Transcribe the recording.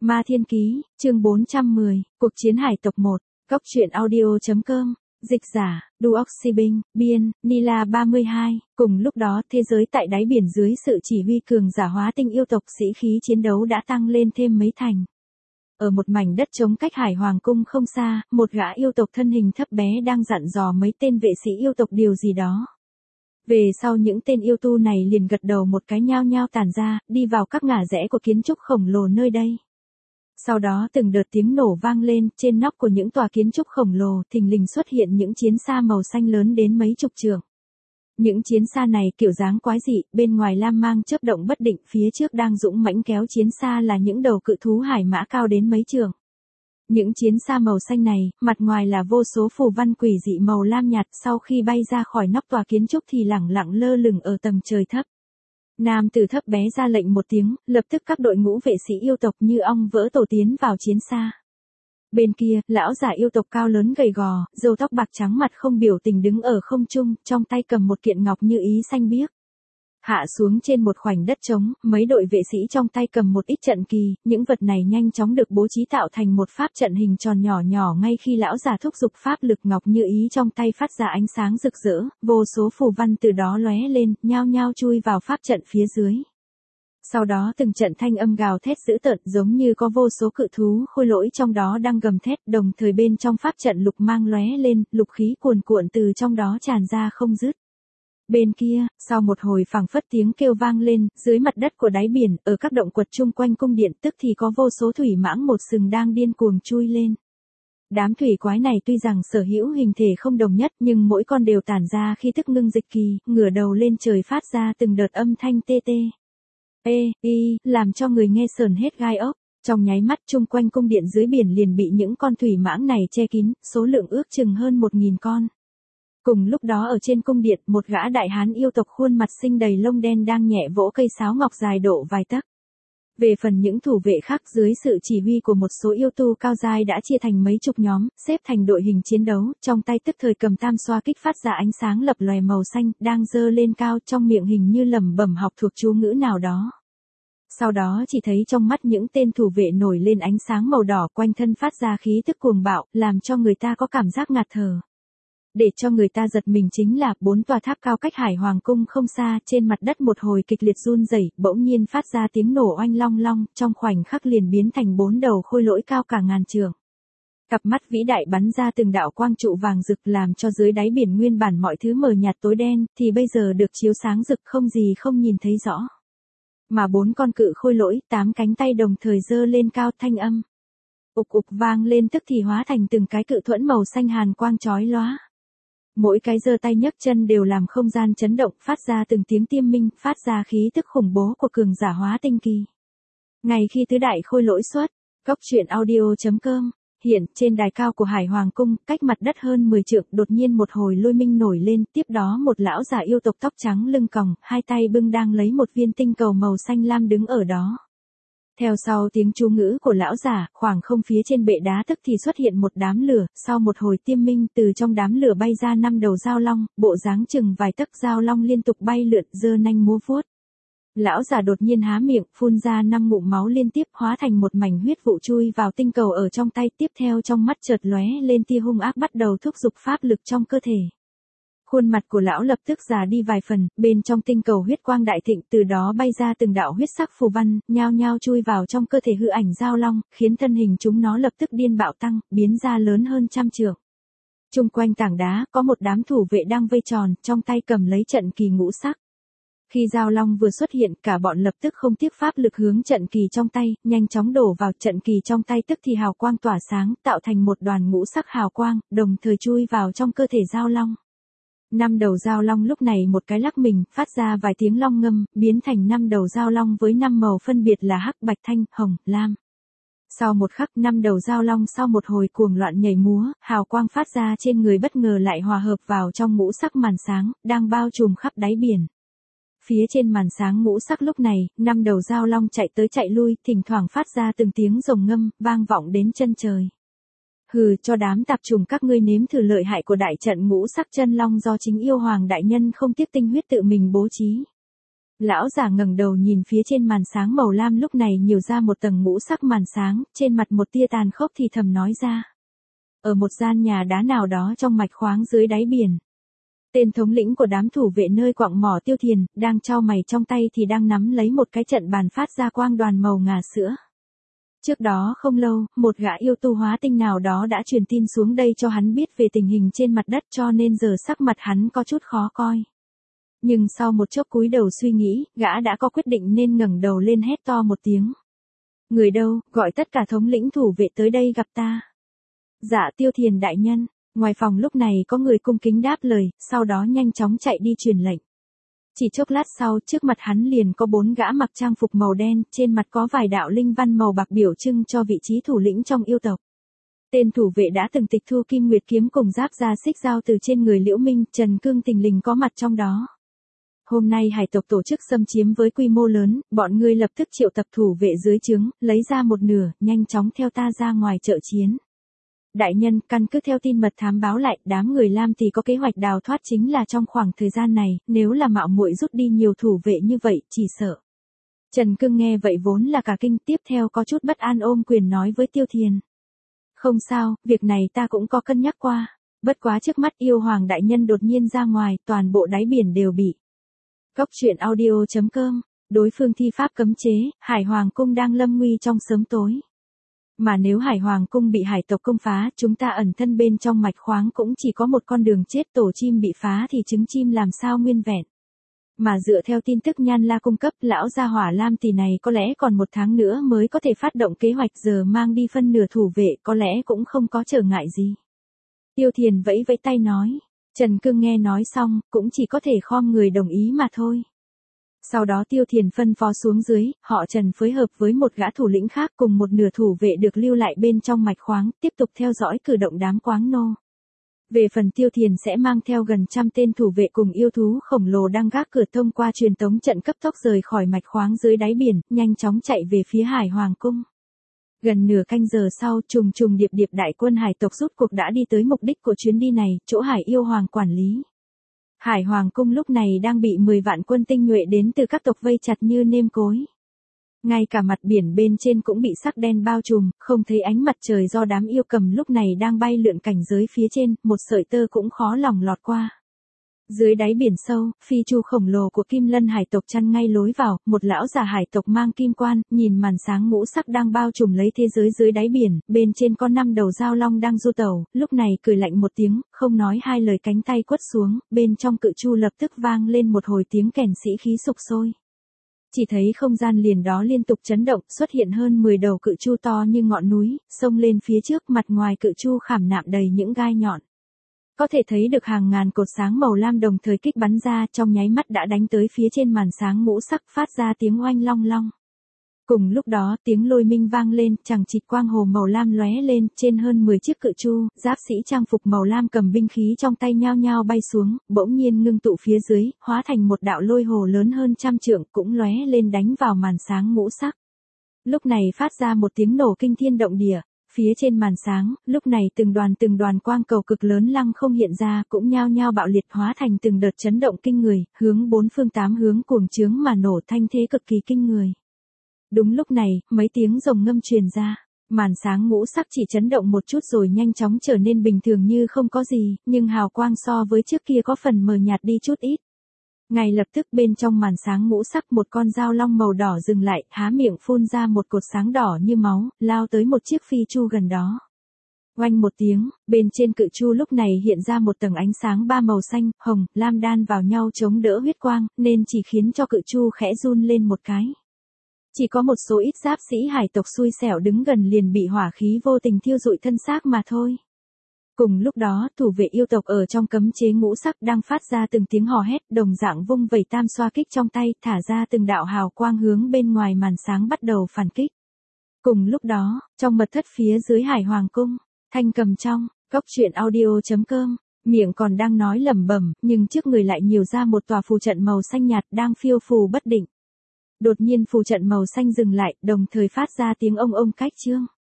Ma Thiên Ký, chương 410, Cuộc chiến hải tộc 1, Cốc truyện audio.com, dịch giả, Duoxibinh, biên, Nila 32, cùng lúc đó thế giới tại đáy biển dưới sự chỉ huy cường giả hóa tinh yêu tộc sĩ khí chiến đấu đã tăng lên thêm mấy thành. Ở một mảnh đất trống cách Hải Hoàng Cung không xa, một gã yêu tộc thân hình thấp bé đang dặn dò mấy tên vệ sĩ yêu tộc điều gì đó. Về sau những tên yêu tu này liền gật đầu một cái nhao nhao tản ra, đi vào các ngả rẽ của kiến trúc khổng lồ nơi đây. Sau đó từng đợt tiếng nổ vang lên, trên nóc của những tòa kiến trúc khổng lồ thình lình xuất hiện những chiến xa màu xanh lớn đến mấy chục trượng. Những chiến xa này kiểu dáng quái dị, bên ngoài lam mang chớp động bất định, phía trước đang dũng mãnh kéo chiến xa là những đầu cự thú hải mã cao đến mấy trượng. Những chiến xa màu xanh này, mặt ngoài là vô số phù văn quỷ dị màu lam nhạt, sau khi bay ra khỏi nóc tòa kiến trúc thì lẳng lặng lơ lửng ở tầng trời thấp. Nam tử thấp bé ra lệnh một tiếng, lập tức các đội ngũ vệ sĩ yêu tộc như ong vỡ tổ tiến vào chiến xa. Bên kia, lão giả yêu tộc cao lớn gầy gò, râu tóc bạc trắng, mặt không biểu tình đứng ở không trung, trong tay cầm một kiện ngọc như ý xanh biếc. Hạ xuống trên một khoảnh đất trống, mấy đội vệ sĩ trong tay cầm một ít trận kỳ, những vật này nhanh chóng được bố trí tạo thành một pháp trận hình tròn nhỏ nhỏ. Ngay khi lão giả thúc giục pháp lực, ngọc như ý trong tay phát ra ánh sáng rực rỡ, vô số phù văn từ đó lóe lên, nhao nhao chui vào pháp trận phía dưới. Sau đó từng trận thanh âm gào thét dữ tợn, giống như có vô số cự thú khôi lỗi trong đó đang gầm thét, đồng thời bên trong pháp trận lục mang lóe lên, lục khí cuồn cuộn từ trong đó tràn ra không dứt. Bên kia, sau một hồi phảng phất tiếng kêu vang lên, dưới mặt đất của đáy biển, ở các động quật chung quanh cung điện tức thì có vô số thủy mãng một sừng đang điên cuồng chui lên. Đám thủy quái này tuy rằng sở hữu hình thể không đồng nhất, nhưng mỗi con đều tản ra khí tức ngưng dịch kỳ, ngửa đầu lên trời phát ra từng đợt âm thanh tê tê. Làm cho người nghe sờn hết gai ốc. Trong nháy mắt chung quanh cung điện dưới biển liền bị những con thủy mãng này che kín, số lượng ước chừng hơn 1000 con. Cùng lúc đó ở trên cung điện, một gã đại hán yêu tộc khuôn mặt xinh đầy lông đen đang nhẹ vỗ cây sáo ngọc dài độ vài tấc. Về phần những thủ vệ khác, dưới sự chỉ huy của một số yêu tu cao giai đã chia thành mấy chục nhóm, xếp thành đội hình chiến đấu, trong tay tức thời cầm tam xoa kích phát ra ánh sáng lập lòe màu xanh, đang giơ lên cao, trong miệng hình như lẩm bẩm học thuộc chú ngữ nào đó. Sau đó chỉ thấy trong mắt những tên thủ vệ nổi lên ánh sáng màu đỏ, quanh thân phát ra khí tức cuồng bạo, làm cho người ta có cảm giác ngạt thở. Để cho người ta giật mình chính là 4 tòa tháp cao cách Hải Hoàng Cung không xa, trên mặt đất một hồi kịch liệt run rẩy, bỗng nhiên phát ra tiếng nổ oanh long long, trong khoảnh khắc liền biến thành 4 đầu khôi lỗi cao cả ngàn trượng. Cặp mắt vĩ đại bắn ra từng đạo quang trụ vàng rực, làm cho dưới đáy biển nguyên bản mọi thứ mờ nhạt tối đen, thì bây giờ được chiếu sáng rực không gì không nhìn thấy rõ. Mà 4 con cự khôi lỗi, 8 cánh tay đồng thời giơ lên cao, thanh âm ục ục vang lên, tức thì hóa thành từng cái cự thuẫn màu xanh hàn quang chói lóa. Mỗi cái giơ tay nhấc chân đều làm không gian chấn động, phát ra từng tiếng tiêm minh, phát ra khí tức khủng bố của cường giả hóa tinh kỳ. Ngay khi tứ đại khôi lỗi xuất, Cốc truyện audio.com, hiện trên đài cao của Hải Hoàng Cung, cách mặt đất hơn 10 trượng, đột nhiên một hồi lôi minh nổi lên, tiếp đó một lão già yêu tộc tóc trắng lưng còng, hai tay bưng đang lấy một viên tinh cầu màu xanh lam đứng ở đó. Theo sau tiếng chú ngữ của lão giả, khoảng không phía trên bệ đá tức thì xuất hiện một đám lửa, sau một hồi tiêm minh, từ trong đám lửa bay ra 5 đầu dao long, bộ dáng chừng vài tấc, dao long liên tục bay lượn, giơ nanh múa vuốt. Lão giả đột nhiên há miệng, phun ra 5 ngụm máu liên tiếp, hóa thành một mảnh huyết vụ chui vào tinh cầu ở trong tay, tiếp theo trong mắt chợt lóe lên tia hung ác, bắt đầu thúc giục pháp lực trong cơ thể. Khuôn mặt của lão lập tức già đi vài phần, bên trong tinh cầu huyết quang đại thịnh, từ đó bay ra từng đạo huyết sắc phù văn, nhao nhao chui vào trong cơ thể hư ảnh dao long, khiến thân hình chúng nó lập tức điên bạo tăng, biến ra lớn hơn 100 trượng. Chung quanh tảng đá, có một đám thủ vệ đang vây tròn, trong tay cầm lấy trận kỳ ngũ sắc. Khi dao long vừa xuất hiện, cả bọn lập tức không tiếc pháp lực hướng trận kỳ trong tay, nhanh chóng đổ vào trận kỳ trong tay, tức thì hào quang tỏa sáng, tạo thành một đoàn ngũ sắc hào quang, đồng thời chui vào trong cơ thể dao long. 5 đầu dao long lúc này một cái lắc mình, phát ra vài tiếng long ngâm, biến thành 5 đầu dao long với 5 màu phân biệt là hắc, bạch, thanh, hồng, lam. Sau một khắc, 5 đầu dao long sau một hồi cuồng loạn nhảy múa, hào quang phát ra trên người bất ngờ lại hòa hợp vào trong ngũ sắc màn sáng, đang bao trùm khắp đáy biển. Phía trên màn sáng ngũ sắc lúc này, 5 đầu dao long chạy tới chạy lui, thỉnh thoảng phát ra từng tiếng rồng ngâm, vang vọng đến chân trời. Hừ, cho đám tạp trùng các ngươi nếm thử lợi hại của đại trận ngũ sắc chân long do chính yêu hoàng đại nhân không tiếc tinh huyết tự mình bố trí. Lão già ngẩng đầu nhìn phía trên màn sáng màu lam lúc này nhiều ra một tầng ngũ sắc màn sáng, trên mặt một tia tàn khốc thì thầm nói ra. Ở một gian nhà đá nào đó trong mạch khoáng dưới đáy biển. Tên thống lĩnh của đám thủ vệ nơi quặng mỏ Tiêu Thiền, đang trao mày trong tay thì đang nắm lấy một cái trận bàn phát ra quang đoàn màu ngà sữa. Trước đó không lâu, một gã yêu tu hóa tinh nào đó đã truyền tin xuống đây cho hắn biết về tình hình trên mặt đất cho nên giờ sắc mặt hắn có chút khó coi. Nhưng sau một chốc cúi đầu suy nghĩ, gã đã có quyết định nên ngẩng đầu lên hét to một tiếng. Người đâu, gọi tất cả thống lĩnh thủ vệ tới đây gặp ta. Dạ Tiêu Thiền đại nhân, ngoài phòng lúc này có người cung kính đáp lời, sau đó nhanh chóng chạy đi truyền lệnh. Chỉ chốc lát sau, trước mặt hắn liền có 4 gã mặc trang phục màu đen, trên mặt có vài đạo linh văn màu bạc biểu trưng cho vị trí thủ lĩnh trong yêu tộc. Tên thủ vệ đã từng tịch thu Kim Nguyệt kiếm cùng giáp da xích dao từ trên người Liễu Minh, Trần Cương tình lình có mặt trong đó. Hôm nay hải tộc tổ chức xâm chiếm với quy mô lớn, bọn ngươi lập tức triệu tập thủ vệ dưới trướng, lấy ra một nửa, nhanh chóng theo ta ra ngoài trợ chiến. Đại nhân, căn cứ theo tin mật thám báo lại, đám người Lam thì có kế hoạch đào thoát chính là trong khoảng thời gian này, nếu là mạo muội rút đi nhiều thủ vệ như vậy, chỉ sợ. Trần Cương nghe vậy vốn là cả kinh, tiếp theo có chút bất an ôm quyền nói với Tiêu Thiền. Không sao, việc này ta cũng có cân nhắc qua. Bất quá trước mắt yêu hoàng đại nhân đột nhiên ra ngoài, toàn bộ đáy biển đều bị. Cốc truyện audio.com, đối phương thi pháp cấm chế, Hải Hoàng cung đang lâm nguy trong sớm tối. Mà nếu Hải Hoàng cung bị hải tộc công phá, chúng ta ẩn thân bên trong mạch khoáng cũng chỉ có một con đường chết, tổ chim bị phá thì trứng chim làm sao nguyên vẹn. Mà dựa theo tin tức Nhan La cung cấp, lão gia hỏa Lam tỷ này có lẽ còn 1 tháng nữa mới có thể phát động kế hoạch, giờ mang đi phân nửa thủ vệ có lẽ cũng không có trở ngại gì. Tiêu Thiền vẫy vẫy tay nói. Trần Cương nghe nói xong, cũng chỉ có thể khom người đồng ý mà thôi. Sau đó Tiêu Thiền phân phó xuống dưới, họ Trần phối hợp với một gã thủ lĩnh khác cùng một nửa thủ vệ được lưu lại bên trong mạch khoáng, tiếp tục theo dõi cử động đám quáng nô. Về phần Tiêu Thiền sẽ mang theo gần 100 tên thủ vệ cùng yêu thú khổng lồ đang gác cửa thông qua truyền tống trận cấp tốc rời khỏi mạch khoáng dưới đáy biển, nhanh chóng chạy về phía Hải Hoàng cung. Gần nửa canh giờ sau, trùng trùng điệp điệp đại quân hải tộc rút cuộc đã đi tới mục đích của chuyến đi này, chỗ Hải Yêu Hoàng quản lý. Hải Hoàng cung lúc này đang bị 10 vạn quân tinh nhuệ đến từ các tộc vây chặt như nêm cối. Ngay cả mặt biển bên trên cũng bị sắc đen bao trùm, không thấy ánh mặt trời do đám yêu cầm lúc này đang bay lượn cảnh giới phía trên, một sợi tơ cũng khó lòng lọt qua. Dưới đáy biển sâu, phi chu khổng lồ của Kim Lân hải tộc chăn ngay lối vào, một lão già hải tộc mang kim quan, nhìn màn sáng ngũ sắc đang bao trùm lấy thế giới dưới đáy biển, bên trên có 5 đầu dao long đang du tẩu, lúc này cười lạnh một tiếng, không nói hai lời cánh tay quất xuống, bên trong cự chu lập tức vang lên một hồi tiếng kèn sĩ khí sục sôi. Chỉ thấy không gian liền đó liên tục chấn động, xuất hiện hơn 10 đầu cự chu to như ngọn núi, xông lên phía trước, mặt ngoài cự chu khảm nạm đầy những gai nhọn. Có thể thấy được hàng ngàn cột sáng màu lam đồng thời kích bắn ra, trong nháy mắt đã đánh tới phía trên màn sáng ngũ sắc, phát ra tiếng oanh long long. Cùng lúc đó, tiếng lôi minh vang lên, chằng chịt quang hồ màu lam lóe lên, trên hơn 10 chiếc cự chu, giáp sĩ trang phục màu lam cầm binh khí trong tay nhao nhao bay xuống, bỗng nhiên ngưng tụ phía dưới, hóa thành một đạo lôi hồ lớn hơn 100 trượng, cũng lóe lên đánh vào màn sáng ngũ sắc. Lúc này phát ra một tiếng nổ kinh thiên động địa. Phía trên màn sáng, lúc này từng đoàn quang cầu cực lớn lăng không hiện ra, cũng nhao nhao bạo liệt hóa thành từng đợt chấn động kinh người, hướng 4 phương 8 hướng cuồng chướng mà nổ, thanh thế cực kỳ kinh người. Đúng lúc này, mấy tiếng rồng ngâm truyền ra, màn sáng ngũ sắc chỉ chấn động một chút rồi nhanh chóng trở nên bình thường như không có gì, nhưng hào quang so với trước kia có phần mờ nhạt đi chút ít. Ngay lập tức bên trong màn sáng ngũ sắc một con dao long màu đỏ dừng lại, há miệng phun ra một cột sáng đỏ như máu, lao tới một chiếc phi chu gần đó. Oanh một tiếng, bên trên cự chu lúc này hiện ra một tầng ánh sáng 3 màu xanh, hồng, lam đan vào nhau chống đỡ huyết quang, nên chỉ khiến cho cự chu khẽ run lên một cái. Chỉ có một số ít giáp sĩ hải tộc xui xẻo đứng gần liền bị hỏa khí vô tình thiêu rụi thân xác mà thôi. Cùng lúc đó, thủ vệ yêu tộc ở trong cấm chế ngũ sắc đang phát ra từng tiếng hò hét, đồng dạng vung vẩy tam xoa kích trong tay, thả ra từng đạo hào quang hướng bên ngoài màn sáng bắt đầu phản kích. Cùng lúc đó, trong mật thất phía dưới Hải Hoàng cung, Thanh cầm trong, cốc truyện audio.com, miệng còn đang nói lẩm bẩm, nhưng trước người lại nhiều ra một tòa phù trận màu xanh nhạt đang phiêu phù bất định. Đột nhiên phù trận màu xanh dừng lại, đồng thời phát ra tiếng ông cách chương.